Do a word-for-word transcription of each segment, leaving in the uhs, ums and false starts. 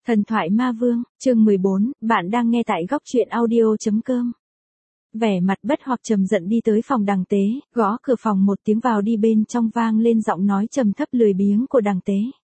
Thần thoại ma vương, chương mười bốn, bạn đang nghe tại góc truyện audio chấm com. Vẻ mặt bất hoặc trầm giận đi tới phòng Đằng Tế, gõ cửa phòng một tiếng vào đi bên trong vang lên giọng nói trầm thấp lười biếng của Đằng Tế.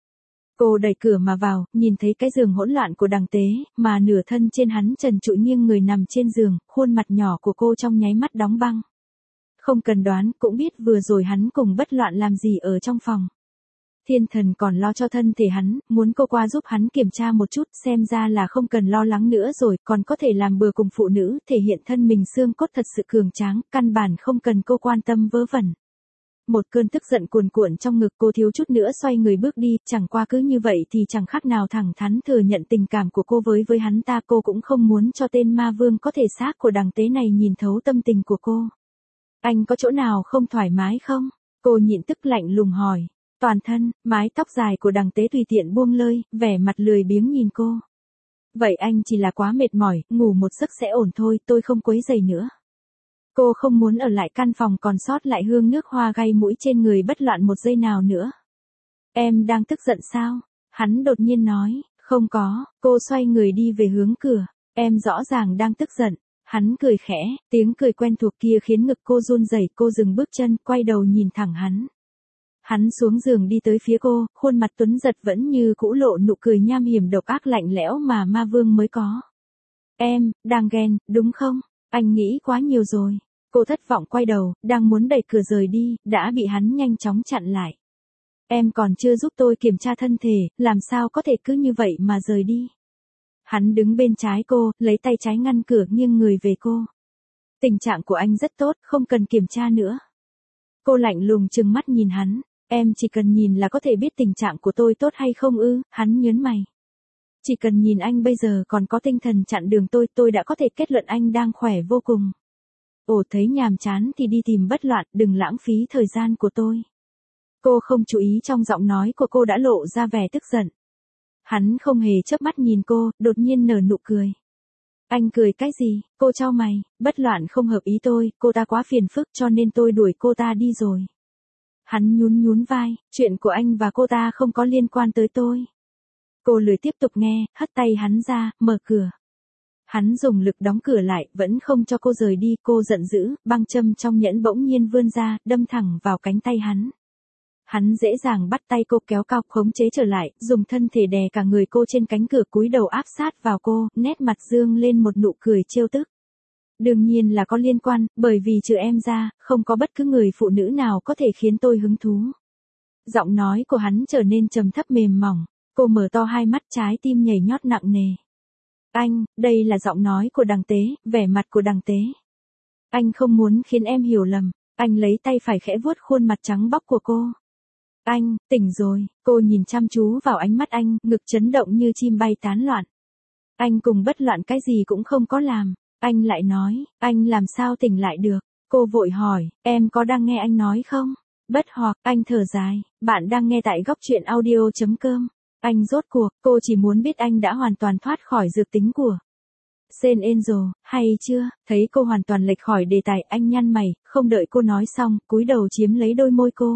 Cô đẩy cửa mà vào, nhìn thấy cái giường hỗn loạn của Đằng Tế, mà nửa thân trên hắn trần trụi nghiêng người nằm trên giường, khuôn mặt nhỏ của cô trong nháy mắt đóng băng. Không cần đoán cũng biết vừa rồi hắn cùng bất loạn làm gì ở trong phòng. Thiên thần còn lo cho thân thể hắn, muốn cô qua giúp hắn kiểm tra một chút, xem ra là không cần lo lắng nữa rồi, còn có thể làm bừa cùng phụ nữ, thể hiện thân mình xương cốt thật sự cường tráng, căn bản không cần cô quan tâm vớ vẩn. Một cơn tức giận cuồn cuộn trong ngực, cô thiếu chút nữa xoay người bước đi, chẳng qua cứ như vậy thì chẳng khác nào thẳng thắn thừa nhận tình cảm của cô với với hắn ta. Cô cũng không muốn cho tên ma vương có thể xác của Đằng Tế này nhìn thấu tâm tình của cô. Anh có chỗ nào không thoải mái không? Cô nhịn tức lạnh lùng hỏi. Toàn thân, mái tóc dài của Đằng Tế tùy tiện buông lơi, vẻ mặt lười biếng nhìn cô. Vậy anh chỉ là quá mệt mỏi, ngủ một giấc sẽ ổn thôi, tôi không quấy rầy nữa. Cô không muốn ở lại căn phòng còn sót lại hương nước hoa gây mũi trên người bất loạn một giây nào nữa. Em đang tức giận sao? Hắn đột nhiên nói, không có. Cô xoay người đi về hướng cửa. Em rõ ràng đang tức giận. Hắn cười khẽ, tiếng cười quen thuộc kia khiến ngực cô run rẩy. Cô dừng bước chân, quay đầu nhìn thẳng hắn. Hắn xuống giường đi tới phía cô, khuôn mặt tuấn giật vẫn như cũ lộ nụ cười nham hiểm độc ác lạnh lẽo mà ma vương mới có. Em, đang ghen, đúng không? Anh nghĩ quá nhiều rồi. Cô thất vọng quay đầu, đang muốn đẩy cửa rời đi, đã bị hắn nhanh chóng chặn lại. Em còn chưa giúp tôi kiểm tra thân thể, làm sao có thể cứ như vậy mà rời đi. Hắn đứng bên trái cô, lấy tay trái ngăn cửa nghiêng người về cô. Tình trạng của anh rất tốt, không cần kiểm tra nữa. Cô lạnh lùng trừng mắt nhìn hắn. Em chỉ cần nhìn là có thể biết tình trạng của tôi tốt hay không ư? Hắn nhớn mày. Chỉ cần nhìn anh bây giờ còn có tinh thần chặn đường tôi, tôi đã có thể kết luận anh đang khỏe vô cùng. Ồ, thấy nhàm chán thì đi tìm bất loạn, đừng lãng phí thời gian của tôi. Cô không chú ý trong giọng nói của cô đã lộ ra vẻ tức giận. Hắn không hề chớp mắt nhìn cô, đột nhiên nở nụ cười. Anh cười cái gì? Cô chau mày. Bất loạn không hợp ý tôi, cô ta quá phiền phức cho nên tôi đuổi cô ta đi rồi. Hắn nhún nhún vai, chuyện của anh và cô ta không có liên quan tới tôi. Cô lười tiếp tục nghe, hất tay hắn ra, mở cửa. Hắn dùng lực đóng cửa lại, vẫn không cho cô rời đi. Cô giận dữ, băng châm trong nhẫn bỗng nhiên vươn ra, đâm thẳng vào cánh tay hắn. Hắn dễ dàng bắt tay cô kéo cao, khống chế trở lại, dùng thân thể đè cả người cô trên cánh cửa, cúi đầu áp sát vào cô, nét mặt dương lên một nụ cười trêu tức. Đương nhiên là có liên quan, bởi vì trừ em ra, không có bất cứ người phụ nữ nào có thể khiến tôi hứng thú. Giọng nói của hắn trở nên trầm thấp mềm mỏng, cô mở to hai mắt, trái tim nhảy nhót nặng nề. Anh, đây là giọng nói của Đằng Tế, vẻ mặt của Đằng Tế. Anh không muốn khiến em hiểu lầm. Anh lấy tay phải khẽ vuốt khuôn mặt trắng bóc của cô. Anh, tỉnh rồi. Cô nhìn chăm chú vào ánh mắt anh, ngực chấn động như chim bay tán loạn. Anh cùng bất loạn cái gì cũng không có làm. Anh lại nói, anh làm sao tỉnh lại được? Cô vội hỏi, em có đang nghe anh nói không? Bất hoặc, anh thở dài, bạn đang nghe tại góc truyện audio chấm com. Anh rốt cuộc, cô chỉ muốn biết anh đã hoàn toàn thoát khỏi dược tính của Saint Angel, hay chưa? Thấy cô hoàn toàn lệch khỏi đề tài, anh nhăn mày, không đợi cô nói xong, cúi đầu chiếm lấy đôi môi cô.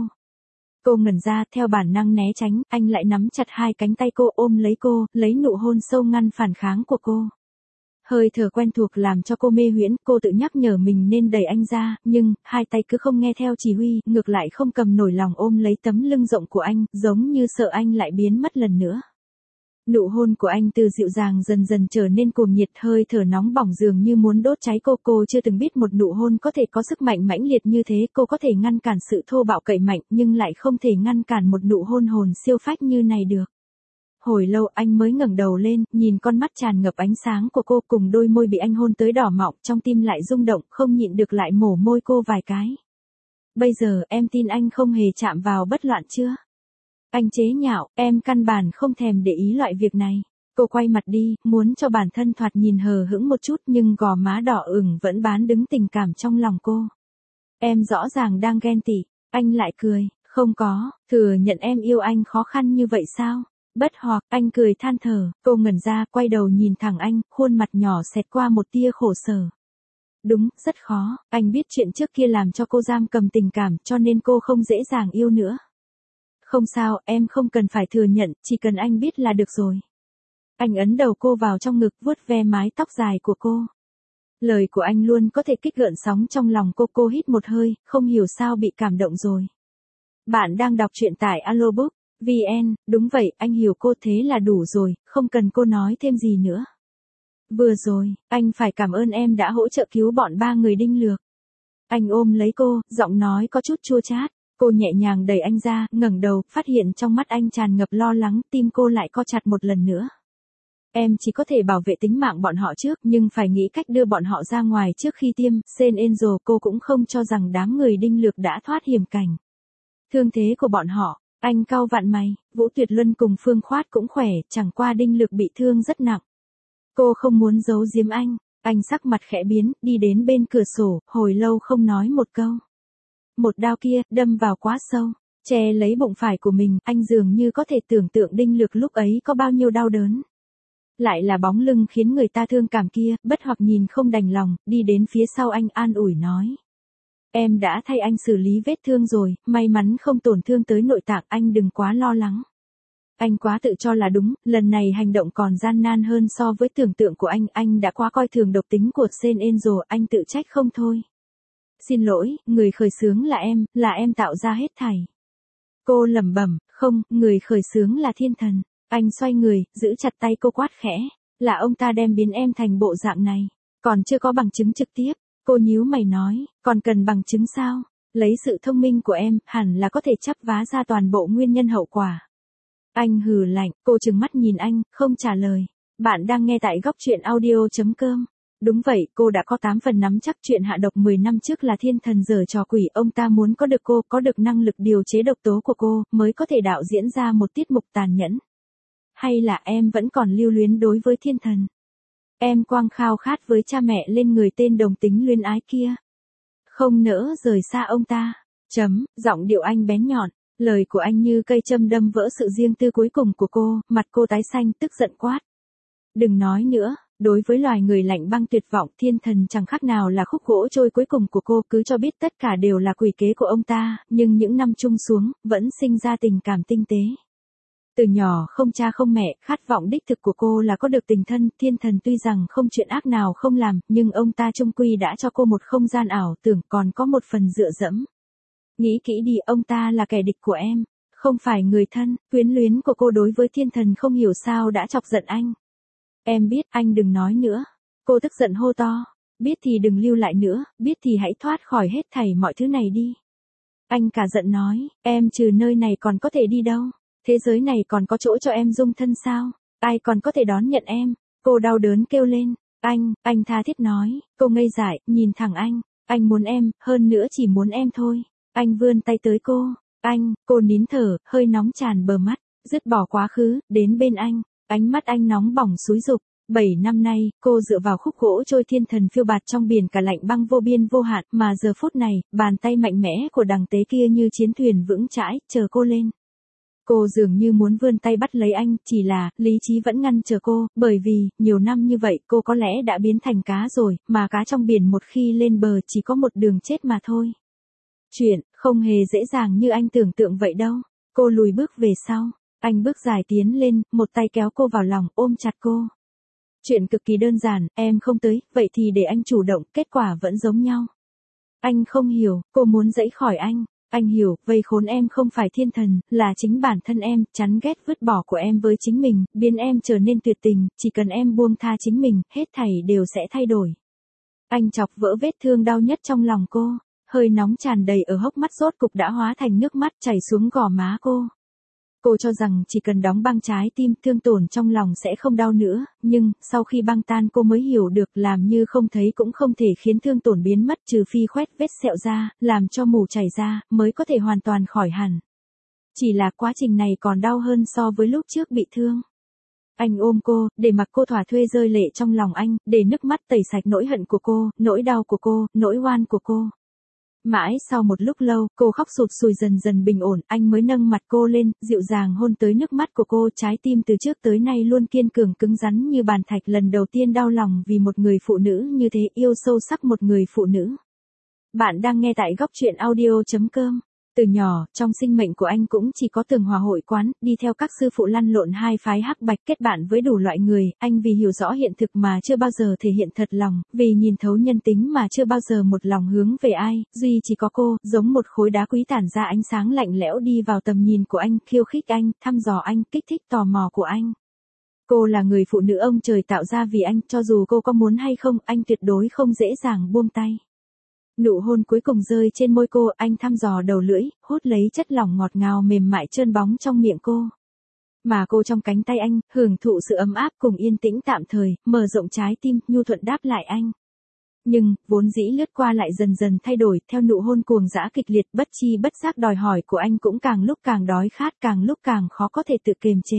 Cô ngẩn ra, theo bản năng né tránh, anh lại nắm chặt hai cánh tay cô, ôm lấy cô, lấy nụ hôn sâu ngăn phản kháng của cô. Hơi thở quen thuộc làm cho cô mê huyễn, cô tự nhắc nhở mình nên đẩy anh ra, nhưng, hai tay cứ không nghe theo chỉ huy, ngược lại không cầm nổi lòng ôm lấy tấm lưng rộng của anh, giống như sợ anh lại biến mất lần nữa. Nụ hôn của anh từ dịu dàng dần dần trở nên cuồng nhiệt, hơi thở nóng bỏng dường như muốn đốt cháy cô. Cô chưa từng biết một nụ hôn có thể có sức mạnh mãnh liệt như thế. Cô có thể ngăn cản sự thô bạo cậy mạnh, nhưng lại không thể ngăn cản một nụ hôn hồn siêu phách như này được. Hồi lâu anh mới ngẩng đầu lên, nhìn con mắt tràn ngập ánh sáng của cô cùng đôi môi bị anh hôn tới đỏ mọng, trong tim lại rung động, không nhịn được lại mổ môi cô vài cái. Bây giờ em tin anh không hề chạm vào bất loạn chưa? Anh chế nhạo, em căn bản không thèm để ý loại việc này. Cô quay mặt đi, muốn cho bản thân thoạt nhìn hờ hững một chút nhưng gò má đỏ ửng vẫn bán đứng tình cảm trong lòng cô. Em rõ ràng đang ghen tị, anh lại cười, không có, thừa nhận em yêu anh khó khăn như vậy sao? Bất hoặc, anh cười than thở, cô ngẩn ra, quay đầu nhìn thẳng anh, khuôn mặt nhỏ xẹt qua một tia khổ sở. Đúng, rất khó, anh biết chuyện trước kia làm cho cô giam cầm tình cảm cho nên cô không dễ dàng yêu nữa. Không sao, em không cần phải thừa nhận, chỉ cần anh biết là được rồi. Anh ấn đầu cô vào trong ngực vuốt ve mái tóc dài của cô. Lời của anh luôn có thể kích gợn sóng trong lòng cô. Cô hít một hơi, không hiểu sao bị cảm động rồi. Bạn đang đọc truyện tại Alobook chấm vn, đúng vậy, anh hiểu cô thế là đủ rồi, không cần cô nói thêm gì nữa. Vừa rồi, anh phải cảm ơn em đã hỗ trợ cứu bọn ba người Đinh Lược. Anh ôm lấy cô, giọng nói có chút chua chát. Cô nhẹ nhàng đẩy anh ra, ngẩng đầu, phát hiện trong mắt anh tràn ngập lo lắng, tim cô lại co chặt một lần nữa. Em chỉ có thể bảo vệ tính mạng bọn họ trước, nhưng phải nghĩ cách đưa bọn họ ra ngoài trước khi tiêm. Saint Angel, cô cũng không cho rằng đám người Đinh Lược đã thoát hiểm cảnh. Thương thế của bọn họ, anh cau vặn mày. Vũ Tuyệt Luân cùng Phương Khoát cũng khỏe, chẳng qua Đinh Lược bị thương rất nặng. Cô không muốn giấu giếm anh. Anh sắc mặt khẽ biến, đi đến bên cửa sổ, hồi lâu không nói một câu. Một đao kia, đâm vào quá sâu, che lấy bụng phải của mình, anh dường như có thể tưởng tượng Đinh Lược lúc ấy có bao nhiêu đau đớn. Lại là bóng lưng khiến người ta thương cảm kia, bất hoặc nhìn không đành lòng, đi đến phía sau anh an ủi nói. Em đã thay anh xử lý vết thương rồi, may mắn không tổn thương tới nội tạng, anh đừng quá lo lắng. Anh quá tự cho là đúng, lần này hành động còn gian nan hơn so với tưởng tượng của anh, anh đã quá coi thường độc tính của Saint Angel, anh tự trách không thôi. Xin lỗi, người khởi xướng là em, là em tạo ra hết thảy. Cô lẩm bẩm, không, người khởi xướng là thiên thần. Anh xoay người, giữ chặt tay cô quát khẽ, là ông ta đem biến em thành bộ dạng này, còn chưa có bằng chứng trực tiếp. Cô nhíu mày nói, còn cần bằng chứng sao? Lấy sự thông minh của em, hẳn là có thể chắp vá ra toàn bộ nguyên nhân hậu quả. Anh hừ lạnh, cô trừng mắt nhìn anh, không trả lời. Bạn đang nghe tại góc truyện audio chấm com. Đúng vậy, cô đã có tám phần nắm chắc chuyện hạ độc mười năm trước là thiên thần giở trò quỷ, ông ta muốn có được cô, có được năng lực điều chế độc tố của cô, mới có thể đạo diễn ra một tiết mục tàn nhẫn. Hay là em vẫn còn lưu luyến đối với thiên thần? Em quang khao khát với cha mẹ lên người tên đồng tính luyến ái kia. Không nỡ rời xa ông ta. Chấm, giọng điệu anh bén nhọn, lời của anh như cây châm đâm vỡ sự riêng tư cuối cùng của cô, mặt cô tái xanh tức giận quát. Đừng nói nữa, đối với loài người lạnh băng tuyệt vọng, thiên thần chẳng khác nào là khúc gỗ trôi cuối cùng của cô, cứ cho biết tất cả đều là quỷ kế của ông ta, nhưng những năm chung xuống, vẫn sinh ra tình cảm tinh tế. Từ nhỏ không cha không mẹ, khát vọng đích thực của cô là có được tình thân, thiên thần tuy rằng không chuyện ác nào không làm, nhưng ông ta chung quy đã cho cô một không gian ảo tưởng, còn có một phần dựa dẫm. Nghĩ kỹ đi, ông ta là kẻ địch của em, không phải người thân. Quyến luyến của cô đối với thiên thần không hiểu sao đã chọc giận anh. Em biết, anh đừng nói nữa. Cô tức giận hô to. Biết thì đừng lưu lại nữa, biết thì hãy thoát khỏi hết thảy mọi thứ này đi. Anh cả giận nói, em trừ nơi này còn có thể đi đâu? Thế giới này còn có chỗ cho em dung thân sao? Ai còn có thể đón nhận em? Cô đau đớn kêu lên. Anh, anh tha thiết nói. Cô ngây dại, nhìn thẳng anh. Anh muốn em, hơn nữa chỉ muốn em thôi. Anh vươn tay tới cô. Anh, cô nín thở, hơi nóng tràn bờ mắt. Dứt bỏ quá khứ, đến bên anh. Ánh mắt anh nóng bỏng xúi dục. Bảy năm nay, cô dựa vào khúc gỗ trôi thiên thần phiêu bạt trong biển cả lạnh băng vô biên vô hạn, mà giờ phút này, bàn tay mạnh mẽ của đằng tế kia như chiến thuyền vững chãi, chờ cô lên. Cô dường như muốn vươn tay bắt lấy anh, chỉ là, lý trí vẫn ngăn chờ cô, bởi vì, nhiều năm như vậy cô có lẽ đã biến thành cá rồi, mà cá trong biển một khi lên bờ chỉ có một đường chết mà thôi. Chuyện, không hề dễ dàng như anh tưởng tượng vậy đâu. Cô lùi bước về sau, anh bước dài tiến lên, một tay kéo cô vào lòng, ôm chặt cô. Chuyện cực kỳ đơn giản, em không tới, vậy thì để anh chủ động, kết quả vẫn giống nhau. Anh không hiểu, cô muốn dãy khỏi anh. Anh hiểu, vây khốn em không phải thiên thần, là chính bản thân em, chán ghét vứt bỏ của em với chính mình, biến em trở nên tuyệt tình, chỉ cần em buông tha chính mình, hết thảy đều sẽ thay đổi. Anh chọc vỡ vết thương đau nhất trong lòng cô, hơi nóng tràn đầy ở hốc mắt rốt cục đã hóa thành nước mắt chảy xuống gò má cô. Cô cho rằng chỉ cần đóng băng trái tim, thương tổn trong lòng sẽ không đau nữa, nhưng, sau khi băng tan cô mới hiểu được làm như không thấy cũng không thể khiến thương tổn biến mất trừ phi khoét vết sẹo ra, làm cho mủ chảy ra, mới có thể hoàn toàn khỏi hẳn. Chỉ là quá trình này còn đau hơn so với lúc trước bị thương. Anh ôm cô, để mặc cô thỏa thuê rơi lệ trong lòng anh, để nước mắt tẩy sạch nỗi hận của cô, nỗi đau của cô, nỗi oan của cô. Mãi sau một lúc lâu, cô khóc sụt sùi dần dần bình ổn, anh mới nâng mặt cô lên, dịu dàng hôn tới nước mắt của cô, trái tim từ trước tới nay luôn kiên cường cứng rắn như bàn thạch, lần đầu tiên đau lòng vì một người phụ nữ như thế, yêu sâu sắc một người phụ nữ. Bạn đang nghe tại góc truyện audio chấm com. Từ nhỏ, trong sinh mệnh của anh cũng chỉ có tường hòa hội quán, đi theo các sư phụ lăn lộn hai phái hắc bạch, kết bạn với đủ loại người, anh vì hiểu rõ hiện thực mà chưa bao giờ thể hiện thật lòng, vì nhìn thấu nhân tính mà chưa bao giờ một lòng hướng về ai, duy chỉ có cô, giống một khối đá quý tản ra ánh sáng lạnh lẽo đi vào tầm nhìn của anh, khiêu khích anh, thăm dò anh, kích thích tò mò của anh. Cô là người phụ nữ ông trời tạo ra vì anh, cho dù cô có muốn hay không, anh tuyệt đối không dễ dàng buông tay. Nụ hôn cuối cùng rơi trên môi cô, anh thăm dò đầu lưỡi, hút lấy chất lỏng ngọt ngào mềm mại trơn bóng trong miệng cô. Mà cô trong cánh tay anh, hưởng thụ sự ấm áp cùng yên tĩnh tạm thời, mở rộng trái tim, nhu thuận đáp lại anh. Nhưng, vốn dĩ lướt qua lại dần dần thay đổi, theo nụ hôn cuồng dã kịch liệt, bất chi bất giác đòi hỏi của anh cũng càng lúc càng đói khát, càng lúc càng khó có thể tự kiềm chế.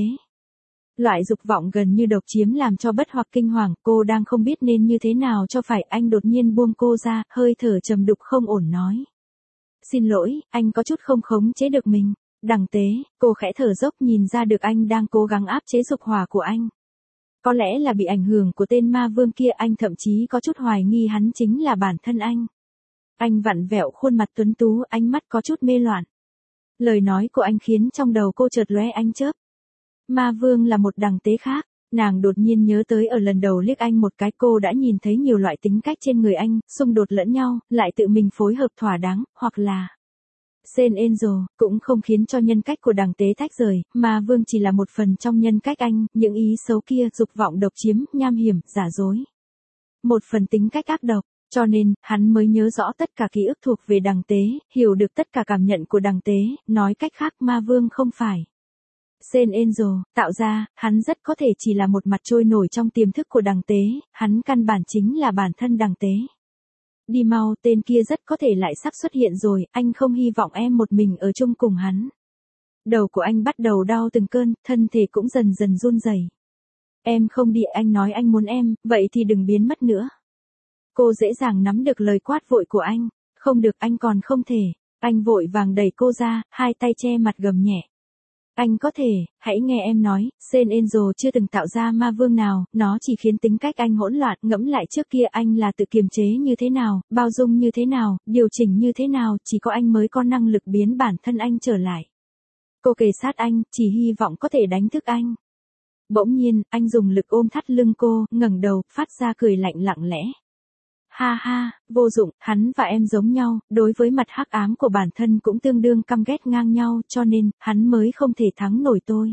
Loại dục vọng gần như độc chiếm làm cho Bất Hoặc kinh hoàng, cô đang không biết nên như thế nào cho phải, anh đột nhiên buông cô ra, hơi thở trầm đục không ổn nói. Xin lỗi, anh có chút không khống chế được mình. Đằng Tế, cô khẽ thở dốc nhìn ra được anh đang cố gắng áp chế dục hỏa của anh. Có lẽ là bị ảnh hưởng của tên ma vương kia, anh thậm chí có chút hoài nghi hắn chính là bản thân anh. Anh vặn vẹo khuôn mặt tuấn tú, ánh mắt có chút mê loạn. Lời nói của anh khiến trong đầu cô chợt lóe ánh chớp. Ma vương là một Đằng Tế khác, nàng đột nhiên nhớ tới ở lần đầu liếc anh một cái, cô đã nhìn thấy nhiều loại tính cách trên người anh, xung đột lẫn nhau, lại tự mình phối hợp thỏa đáng, hoặc là Sen Angel, cũng không khiến cho nhân cách của Đằng Tế tách rời, Ma vương chỉ là một phần trong nhân cách anh, những ý xấu kia, dục vọng độc chiếm, nham hiểm, giả dối. Một phần tính cách ác độc, cho nên, hắn mới nhớ rõ tất cả ký ức thuộc về Đằng Tế, hiểu được tất cả cảm nhận của Đằng Tế, nói cách khác Ma vương không phải Sen Angel, tạo ra, hắn rất có thể chỉ là một mặt trôi nổi trong tiềm thức của Đằng Tế, hắn căn bản chính là bản thân Đằng Tế. Đi mau, tên kia rất có thể lại sắp xuất hiện rồi, anh không hy vọng em một mình ở chung cùng hắn. Đầu của anh bắt đầu đau từng cơn, thân thể cũng dần dần run rẩy. Em không đi, anh nói anh muốn em, vậy thì đừng biến mất nữa. Cô dễ dàng nắm được lời quát vội của anh, không được, anh còn không thể. Anh vội vàng đẩy cô ra, hai tay che mặt gầm nhẹ. Anh có thể, hãy nghe em nói, Sen Angel chưa từng tạo ra ma vương nào, nó chỉ khiến tính cách anh hỗn loạn, ngẫm lại trước kia anh là tự kiềm chế như thế nào, bao dung như thế nào, điều chỉnh như thế nào, chỉ có anh mới có năng lực biến bản thân anh trở lại. Cô kề sát anh, chỉ hy vọng có thể đánh thức anh. Bỗng nhiên, anh dùng lực ôm thắt lưng cô, ngẩng đầu, phát ra cười lạnh lặng lẽ. Ha ha, vô dụng, hắn và em giống nhau, đối với mặt hắc ám của bản thân cũng tương đương căm ghét ngang nhau, cho nên, hắn mới không thể thắng nổi tôi.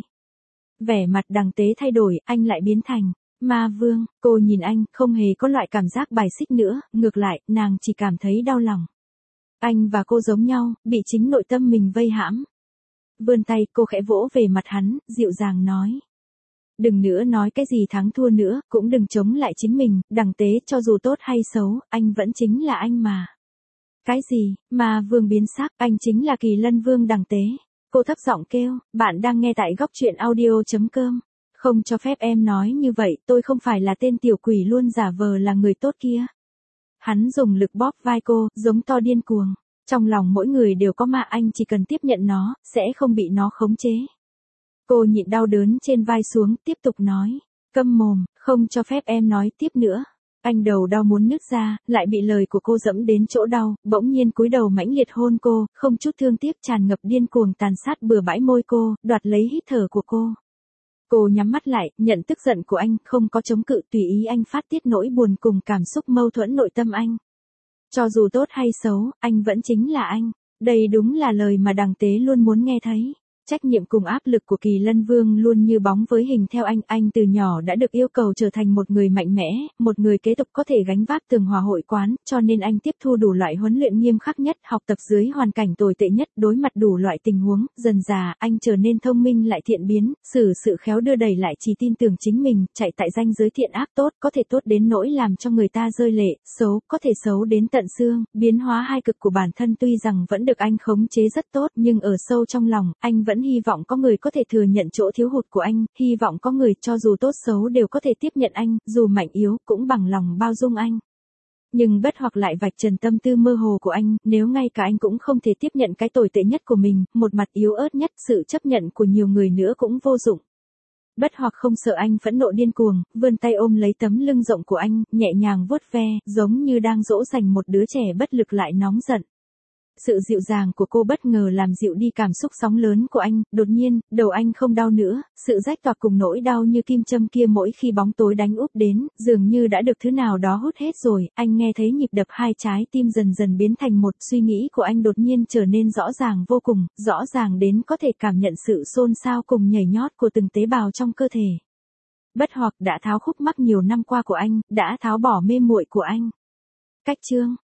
Vẻ mặt Đằng Tế thay đổi, anh lại biến thành ma vương, cô nhìn anh, không hề có loại cảm giác bài xích nữa, ngược lại, nàng chỉ cảm thấy đau lòng. Anh và cô giống nhau, bị chính nội tâm mình vây hãm. Vươn tay, cô khẽ vỗ về mặt hắn, dịu dàng nói. Đừng nữa nói cái gì thắng thua nữa, cũng đừng chống lại chính mình, Đằng Tế, cho dù tốt hay xấu, anh vẫn chính là anh mà. Cái gì, mà vương biến sắc, anh chính là Kỳ Lân Vương Đằng Tế. Cô thấp giọng kêu, bạn đang nghe tại góc truyện audio.com. Không cho phép em nói như vậy, tôi không phải là tên tiểu quỷ luôn giả vờ là người tốt kia. Hắn dùng lực bóp vai cô, giống to điên cuồng. Trong lòng mỗi người đều có ma, anh chỉ cần tiếp nhận nó, sẽ không bị nó khống chế. Cô nhịn đau đớn trên vai xuống, tiếp tục nói. Câm mồm, không cho phép em nói tiếp nữa. Anh đầu đau muốn nứt ra, lại bị lời của cô dẫm đến chỗ đau, bỗng nhiên cúi đầu mãnh liệt hôn cô, không chút thương tiếc tràn ngập điên cuồng tàn sát bừa bãi môi cô, đoạt lấy hít thở của cô. Cô nhắm mắt lại, nhận tức giận của anh, không có chống cự, tùy ý anh phát tiết nỗi buồn cùng cảm xúc mâu thuẫn nội tâm anh. Cho dù tốt hay xấu, anh vẫn chính là anh. Đây đúng là lời mà Đằng Tế luôn muốn nghe thấy. Trách nhiệm cùng áp lực của Kỳ Lân Vương luôn như bóng với hình theo anh, anh từ nhỏ đã được yêu cầu trở thành một người mạnh mẽ, một người kế tục có thể gánh vác tường hòa hội quán, cho nên anh tiếp thu đủ loại huấn luyện nghiêm khắc nhất, học tập dưới hoàn cảnh tồi tệ nhất, đối mặt đủ loại tình huống, dần dà, anh trở nên thông minh lại thiện biến, xử sự khéo đưa đẩy lại chỉ tin tưởng chính mình, chạy tại ranh giới thiện ác tốt, có thể tốt đến nỗi làm cho người ta rơi lệ, xấu, có thể xấu đến tận xương, biến hóa hai cực của bản thân tuy rằng vẫn được anh khống chế rất tốt, nhưng ở sâu trong lòng, anh vẫn hy vọng có người có thể thừa nhận chỗ thiếu hụt của anh, hy vọng có người cho dù tốt xấu đều có thể tiếp nhận anh, dù mạnh yếu cũng bằng lòng bao dung anh. Nhưng Bất Hoặc lại vạch trần tâm tư mơ hồ của anh, nếu ngay cả anh cũng không thể tiếp nhận cái tồi tệ nhất của mình, một mặt yếu ớt nhất, sự chấp nhận của nhiều người nữa cũng vô dụng. Bất Hoặc không sợ anh phẫn nộ điên cuồng, vươn tay ôm lấy tấm lưng rộng của anh, nhẹ nhàng vuốt ve, giống như đang dỗ dành một đứa trẻ bất lực lại nóng giận. Sự dịu dàng của cô bất ngờ làm dịu đi cảm xúc sóng lớn của anh, đột nhiên, đầu anh không đau nữa, sự rách toạc cùng nỗi đau như kim châm kia mỗi khi bóng tối đánh úp đến, dường như đã được thứ nào đó hút hết rồi, anh nghe thấy nhịp đập hai trái tim dần dần biến thành một, suy nghĩ của anh đột nhiên trở nên rõ ràng vô cùng, rõ ràng đến có thể cảm nhận sự xôn xao cùng nhảy nhót của từng tế bào trong cơ thể. Bất hoặc đã tháo khúc mắc nhiều năm qua của anh, đã tháo bỏ mê muội của anh. Cách chương